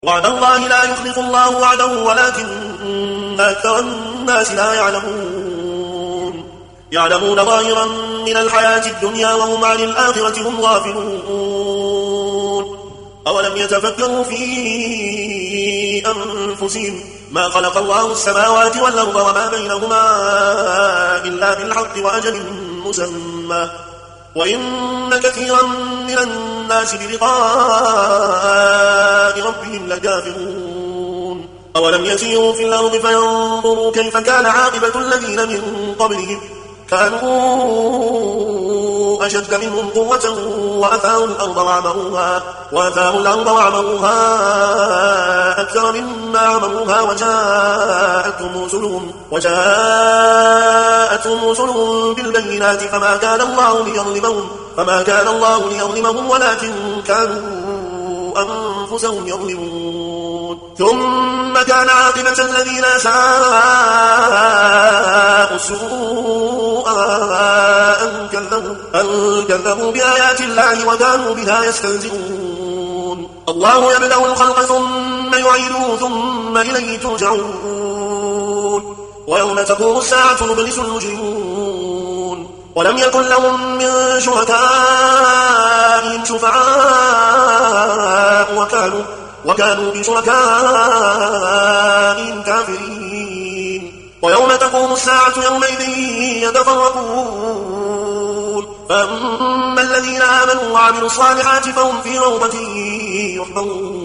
وعد الله لا يخلف الله وعده ولكن أكثر الناس لا يعلمون ظاهرا من الحياة الدنيا وهم عن الآخرة هم غافلون. أولم يتفكروا في أنفسهم ما خلق الله السماوات والأرض وما بينهما إلا بالحق وأجل مسمى وإن كثيرا من الناس بلقاء ربهم لكافرون. أولم يسيروا في الأرض فينظروا كيف كان عاقبة الذين من قبلهم كانوا أشد منهم قوة وأثاروا الأرض وعمروها أكثر مما عمروها وجاءتهم رسلهم بالبينات فما كان الله ليظلمهم ولكن كانوا أنفسهم يظلمون. ثم كان عاقبة الذين أساءوا السوء أن كذبوا بآيات الله وكانوا بها يستهزئون. الله يبدأ الخلق ثم يعيده ثم إليه ترجعون. ويوم تقوم الساعة يبلس المجرمون ولم يكن لهم من شركائهم شفعاء وكانوا بشركائهم كافرين. ويوم تقوم الساعة يومئذ يتفرقون فأما الذين آمنوا وعملوا الصالحات فهم في روضة يحبرون.